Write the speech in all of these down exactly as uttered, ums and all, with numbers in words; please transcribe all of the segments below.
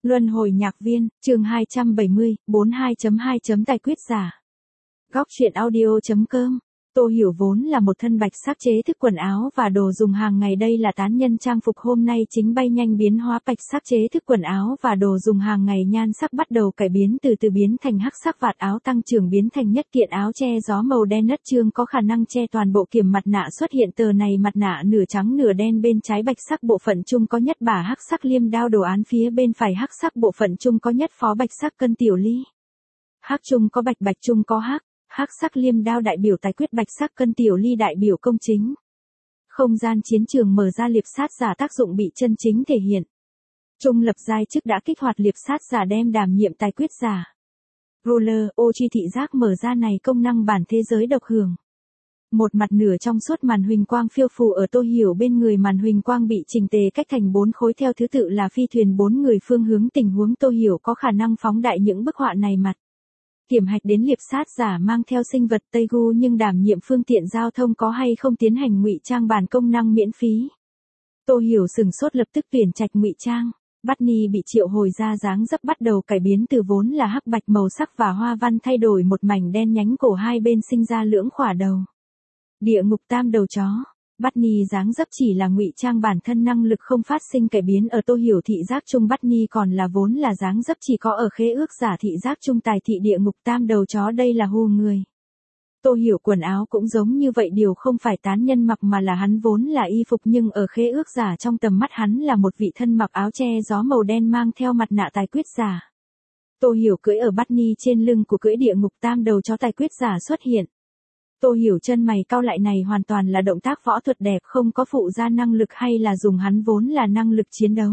Luân hồi nhạc viên, chương hai trăm bảy mươi, bốn mươi hai chấm hai chấm Tài quyết giả. Góc truyện audio chấm com. Tô Hiểu vốn là một thân bạch sắc chế thức quần áo và đồ dùng hàng ngày, đây là tán nhân trang phục, hôm nay chính bay nhanh biến hóa bạch sắc chế thức quần áo và đồ dùng hàng ngày nhan sắc bắt đầu cải biến, từ từ biến thành hắc sắc, vạt áo tăng trưởng biến thành nhất kiện áo che gió màu đen nất trương có khả năng che toàn bộ, kiểm mặt nạ xuất hiện, tờ này mặt nạ nửa trắng nửa đen, bên trái bạch sắc bộ phận trung có nhất bả hắc sắc liêm đao đồ án, phía bên phải hắc sắc bộ phận trung có nhất phó bạch sắc cân tiểu ly. Hắc trung có bạch, bạch trung có hắc. Hắc sắc liêm đao đại biểu tài quyết, bạch sắc cân tiểu ly đại biểu công chính. Không gian chiến trường mở ra, liệp sát giả tác dụng bị chân chính thể hiện. Trung lập giai chức đã kích hoạt, liệp sát giả đem đảm nhiệm tài quyết giả. Ruler, ô chi thị giác mở ra, này công năng bản thế giới độc hưởng. Một mặt nửa trong suốt màn huỳnh quang phiêu phù ở Tô Hiểu bên người, màn huỳnh quang bị chỉnh tề cách thành bốn khối theo thứ tự là phi thuyền, bốn người, phương hướng, tình huống. Tô Hiểu có khả năng phóng đại những bức họa này mặt. Kiểm hạch đến liệp sát giả mang theo sinh vật Tây Gu nhưng đảm nhiệm phương tiện giao thông có hay không tiến hành ngụy trang, bản công năng miễn phí. Tô Hiểu sừng sốt, lập tức tuyển trạch ngụy trang. Barney bị triệu hồi ra, dáng dấp bắt đầu cải biến, từ vốn là hắc bạch màu sắc và hoa văn thay đổi một mảnh đen nhánh, cổ hai bên sinh ra lưỡng khỏa đầu. Địa ngục tam đầu chó. Barney dáng dấp chỉ là ngụy trang, bản thân năng lực không phát sinh cải biến ở Tô Hiểu thị giác chung. Barney còn là vốn là dáng dấp chỉ có ở khế ước giả thị giác chung, tài thị địa ngục tam đầu chó, đây là hù người. Tô Hiểu quần áo cũng giống như vậy, điều không phải tán nhân mặc mà là hắn vốn là y phục, nhưng ở khế ước giả trong tầm mắt hắn là một vị thân mặc áo che gió màu đen mang theo mặt nạ tài quyết giả. Tô Hiểu cưỡi ở Barney trên lưng của cưỡi địa ngục tam đầu chó, tài quyết giả xuất hiện. Tô Hiểu chân mày cau lại, này hoàn toàn là động tác võ thuật đẹp, không có phụ gia năng lực hay là dùng hắn vốn là năng lực chiến đấu.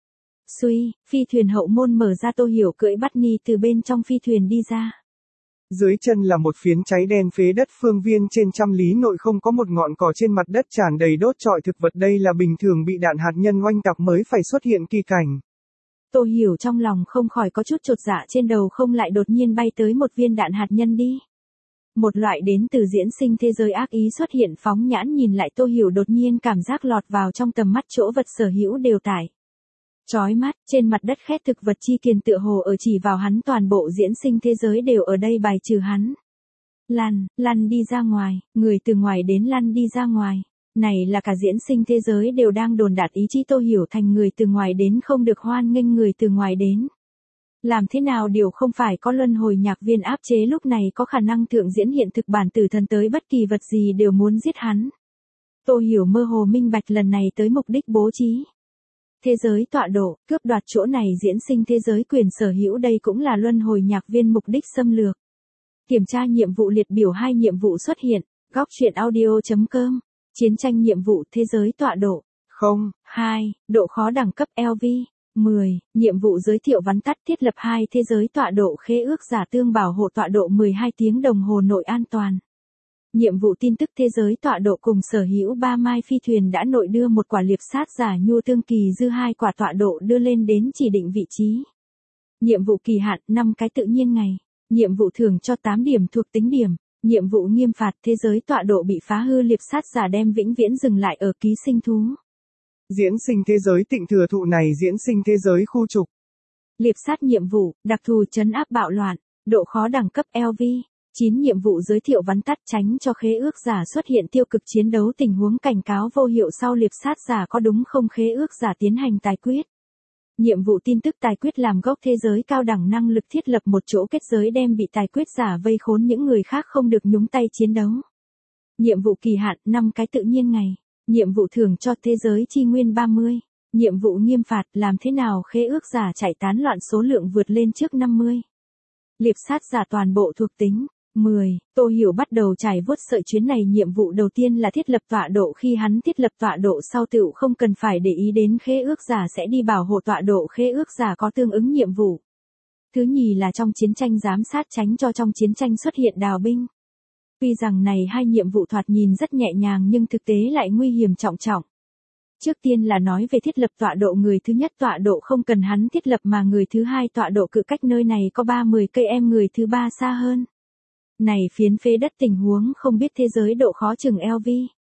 Suy, phi thuyền hậu môn mở ra, Tô Hiểu cưỡi Barney từ bên trong phi thuyền đi ra. Dưới chân là một phiến cháy đen phế đất phương viên trên trăm lý nội, không có một ngọn cỏ, trên mặt đất tràn đầy đốt trọi thực vật, đây là bình thường bị đạn hạt nhân oanh tạc mới phải xuất hiện kỳ cảnh. Tô Hiểu trong lòng không khỏi có chút chột dạ, trên đầu không lại đột nhiên bay tới một viên đạn hạt nhân đi. Một loại đến từ diễn sinh thế giới ác ý xuất hiện, phóng nhãn nhìn lại, Tô Hiểu đột nhiên cảm giác lọt vào trong tầm mắt, chỗ vật sở hữu đều tải. Chói mắt, trên mặt đất khét thực vật chi kiền tựa hồ ở chỉ vào hắn, toàn bộ diễn sinh thế giới đều ở đây bài trừ hắn. Lăn, lăn đi ra ngoài, người từ ngoài đến lăn đi ra ngoài. Này là cả diễn sinh thế giới đều đang đồn đạt ý chí Tô Hiểu thành người từ ngoài đến, không được hoan nghênh người từ ngoài đến. Làm thế nào điều không phải có luân hồi nhạc viên áp chế, lúc này có khả năng thượng diễn hiện thực bản tử thần, tới bất kỳ vật gì đều muốn giết hắn. Tô Hiểu mơ hồ minh bạch lần này tới mục đích bố trí. Thế giới tọa độ, cướp đoạt chỗ này diễn sinh thế giới quyền sở hữu, đây cũng là luân hồi nhạc viên mục đích xâm lược. Kiểm tra nhiệm vụ liệt biểu, hai nhiệm vụ xuất hiện. Góc truyện audio chấm com. Chiến tranh nhiệm vụ, thế giới tọa độ. không, hai, độ khó đẳng cấp L V. mười, nhiệm vụ giới thiệu vắn tắt, thiết lập hai thế giới tọa độ, khế ước giả tương bảo hộ tọa độ mười hai tiếng đồng hồ nội an toàn. Nhiệm vụ tin tức, thế giới tọa độ cùng sở hữu ba mai phi thuyền đã nội đưa một quả liệp sát giả nhu tương kỳ dư, hai quả tọa độ đưa lên đến chỉ định vị trí. Nhiệm vụ kỳ hạn, năm cái tự nhiên ngày. Nhiệm vụ thưởng cho tám điểm thuộc tính điểm. Nhiệm vụ nghiêm phạt, thế giới tọa độ bị phá hư, liệp sát giả đem vĩnh viễn dừng lại ở ký sinh thú. Diễn sinh thế giới tịnh thừa thụ này, diễn sinh thế giới khu trục. Liệp sát nhiệm vụ, đặc thù trấn áp bạo loạn, độ khó đẳng cấp L V. chín, nhiệm vụ giới thiệu vắn tắt, tránh cho khế ước giả xuất hiện tiêu cực chiến đấu, tình huống cảnh cáo vô hiệu sau liệp sát giả có đúng không, khế ước giả tiến hành tài quyết. Nhiệm vụ tin tức, tài quyết làm gốc thế giới cao đẳng, năng lực thiết lập một chỗ kết giới đem bị tài quyết giả vây khốn, những người khác không được nhúng tay chiến đấu. Nhiệm vụ kỳ hạn, năm cái tự nhiên ngày. Nhiệm vụ thưởng cho thế giới chi nguyên ba mươi. Nhiệm vụ nghiêm phạt, làm thế nào khế ước giả chạy tán loạn, số lượng vượt lên trước năm mươi. Liệp sát giả toàn bộ thuộc tính. mười, Tô Hiểu bắt đầu trải vuốt sợi chuyến này. Nhiệm vụ đầu tiên là thiết lập tọa độ, khi hắn thiết lập tọa độ sau tựu không cần phải để ý đến khế ước giả sẽ đi bảo hộ tọa độ, khế ước giả có tương ứng nhiệm vụ. Thứ nhì là trong chiến tranh giám sát, tránh cho trong chiến tranh xuất hiện đào binh. Tuy rằng này hai nhiệm vụ thoạt nhìn rất nhẹ nhàng nhưng thực tế lại nguy hiểm trọng trọng. Trước tiên là nói về thiết lập tọa độ, người thứ nhất tọa độ không cần hắn thiết lập mà người thứ hai tọa độ cự cách nơi này có ba mươi cây em, người thứ ba xa hơn. Này phiến phế đất, tình huống không biết, thế giới độ khó chừng L V.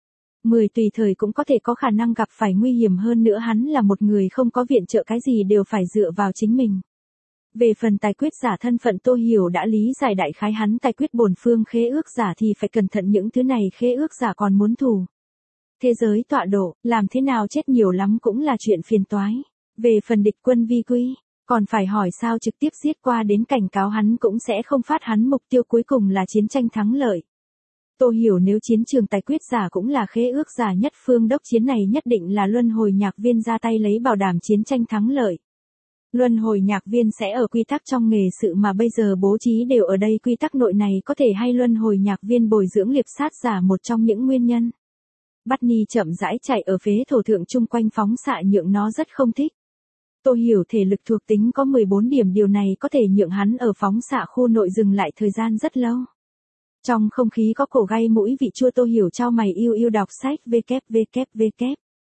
mười tùy thời cũng có thể có khả năng gặp phải nguy hiểm hơn nữa, hắn là một người không có viện trợ, cái gì đều phải dựa vào chính mình. Về phần tài quyết giả thân phận Tô Hiểu đã lý giải đại khái, hắn tài quyết bổn phương khế ước giả thì phải cẩn thận, những thứ này khế ước giả còn muốn thủ thế giới tọa độ, làm thế nào chết nhiều lắm cũng là chuyện phiền toái. Về phần địch quân vi quy, còn phải hỏi sao trực tiếp giết qua đến cảnh cáo hắn cũng sẽ không phát, hắn mục tiêu cuối cùng là chiến tranh thắng lợi. Tô Hiểu nếu chiến trường tài quyết giả cũng là khế ước giả nhất phương đốc chiến này nhất định là luân hồi nhạc viên ra tay lấy bảo đảm chiến tranh thắng lợi. Luân hồi nhạc viên sẽ ở quy tắc trong nghề sự mà bây giờ bố trí đều ở đây, quy tắc nội này có thể hay luân hồi nhạc viên bồi dưỡng liệp sát giả một trong những nguyên nhân. Bắt Ni chậm rãi chạy ở phế thổ thượng chung quanh phóng xạ nhượng nó rất không thích. Tô Hiểu thể lực thuộc tính có mười bốn điểm, điều này có thể nhượng hắn ở phóng xạ khu nội dừng lại thời gian rất lâu. Trong không khí có cổ gai mũi vị chua, Tô Hiểu trao mày yêu yêu đọc sách www.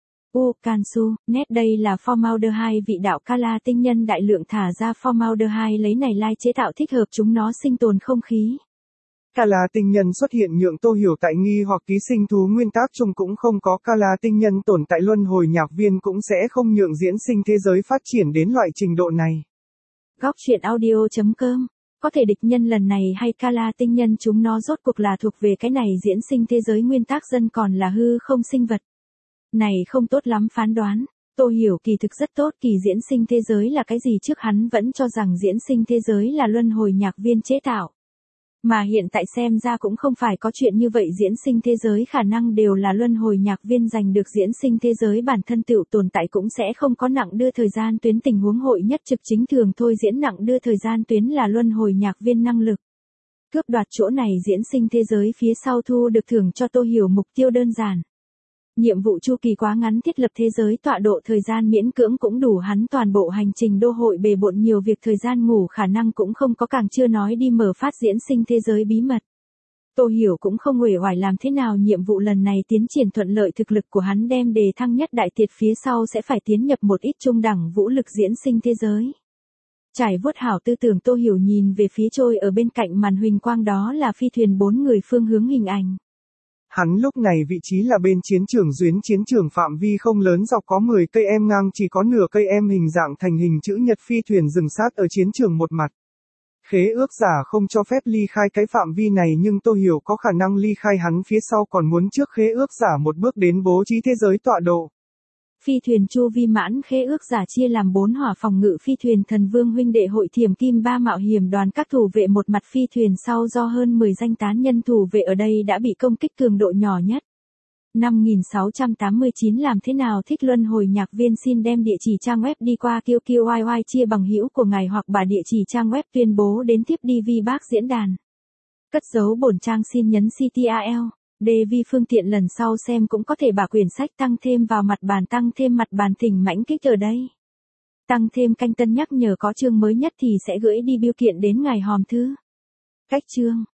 U Kansu, nét đây là formaldehyde, vị đạo Kala tinh nhân đại lượng thả ra formaldehyde lấy này lai chế tạo thích hợp chúng nó sinh tồn không khí. Kala tinh nhân xuất hiện nhượng Tô Hiểu tại nghi hoặc ký sinh thú nguyên tác chung cũng không có Kala tinh nhân tồn tại, luân hồi nhạc viên cũng sẽ không nhượng diễn sinh thế giới phát triển đến loại trình độ này. Góc truyện audio chấm com. Có thể địch nhân lần này hay Kala tinh nhân chúng nó rốt cuộc là thuộc về cái này diễn sinh thế giới nguyên tác dân còn là hư không sinh vật. Này không tốt lắm phán đoán. Tô Hiểu kỳ thực rất tốt, kỳ diễn sinh thế giới là cái gì trước hắn vẫn cho rằng diễn sinh thế giới là luân hồi nhạc viên chế tạo. Mà hiện tại xem ra cũng không phải có chuyện như vậy, diễn sinh thế giới khả năng đều là luân hồi nhạc viên giành được, diễn sinh thế giới bản thân tựu tồn tại cũng sẽ không có nặng đưa thời gian tuyến, tình huống hội nhất trực chính thường thôi, diễn nặng đưa thời gian tuyến là luân hồi nhạc viên năng lực. Cướp đoạt chỗ này diễn sinh thế giới phía sau thu được thưởng cho Tô Hiểu mục tiêu đơn giản. Nhiệm vụ chu kỳ quá ngắn, thiết lập thế giới tọa độ thời gian miễn cưỡng cũng đủ hắn toàn bộ hành trình đô hội bề bộn nhiều việc, thời gian ngủ khả năng cũng không có, càng chưa nói đi mở phát diễn sinh thế giới bí mật. Tô Hiểu cũng không uể oải, làm thế nào nhiệm vụ lần này tiến triển thuận lợi, thực lực của hắn đem đề thăng nhất đại tiệt, phía sau sẽ phải tiến nhập một ít trung đẳng vũ lực diễn sinh thế giới. Trải vuốt hảo tư tưởng, Tô Hiểu nhìn về phía trôi ở bên cạnh màn huỳnh quang, đó là phi thuyền bốn người phương hướng hình ảnh. Hắn lúc này vị trí là bên chiến trường duyến, chiến trường phạm vi không lớn, dọc có mười cây em, ngang chỉ có nửa cây em, hình dạng thành hình chữ nhật, phi thuyền dừng sát ở chiến trường một mặt. Khế ước giả không cho phép ly khai cái phạm vi này, nhưng Tô Hiểu có khả năng ly khai, hắn phía sau còn muốn trước khế ước giả một bước đến bố trí thế giới tọa độ. Phi thuyền chu vi mãn khế ước giả chia làm bốn hỏa phòng ngự phi thuyền thần vương huynh đệ hội thiểm kim ba mạo hiểm đoàn các thủ vệ một mặt, phi thuyền sau do hơn mười danh tán nhân thủ vệ ở đây đã bị công kích cường độ nhỏ nhất. năm nghìn sáu trăm tám mươi chín Làm thế nào thích luân hồi nhạc viên, xin đem địa chỉ trang web đi qua kiu kiu i i chia bằng hữu của ngài hoặc bà địa chỉ trang web tuyên bố đến tiếp đi vi bác diễn đàn. Cất dấu bổn trang xin nhấn xê tê a lờ. Để vì phương tiện lần sau xem cũng có thể bà quyển sách tăng thêm vào mặt bàn, tăng thêm mặt bàn thỉnh mãnh kích ở đây. Tăng thêm canh tân nhắc nhở có chương mới nhất thì sẽ gửi đi bưu kiện đến ngài hòm thư. Cách chương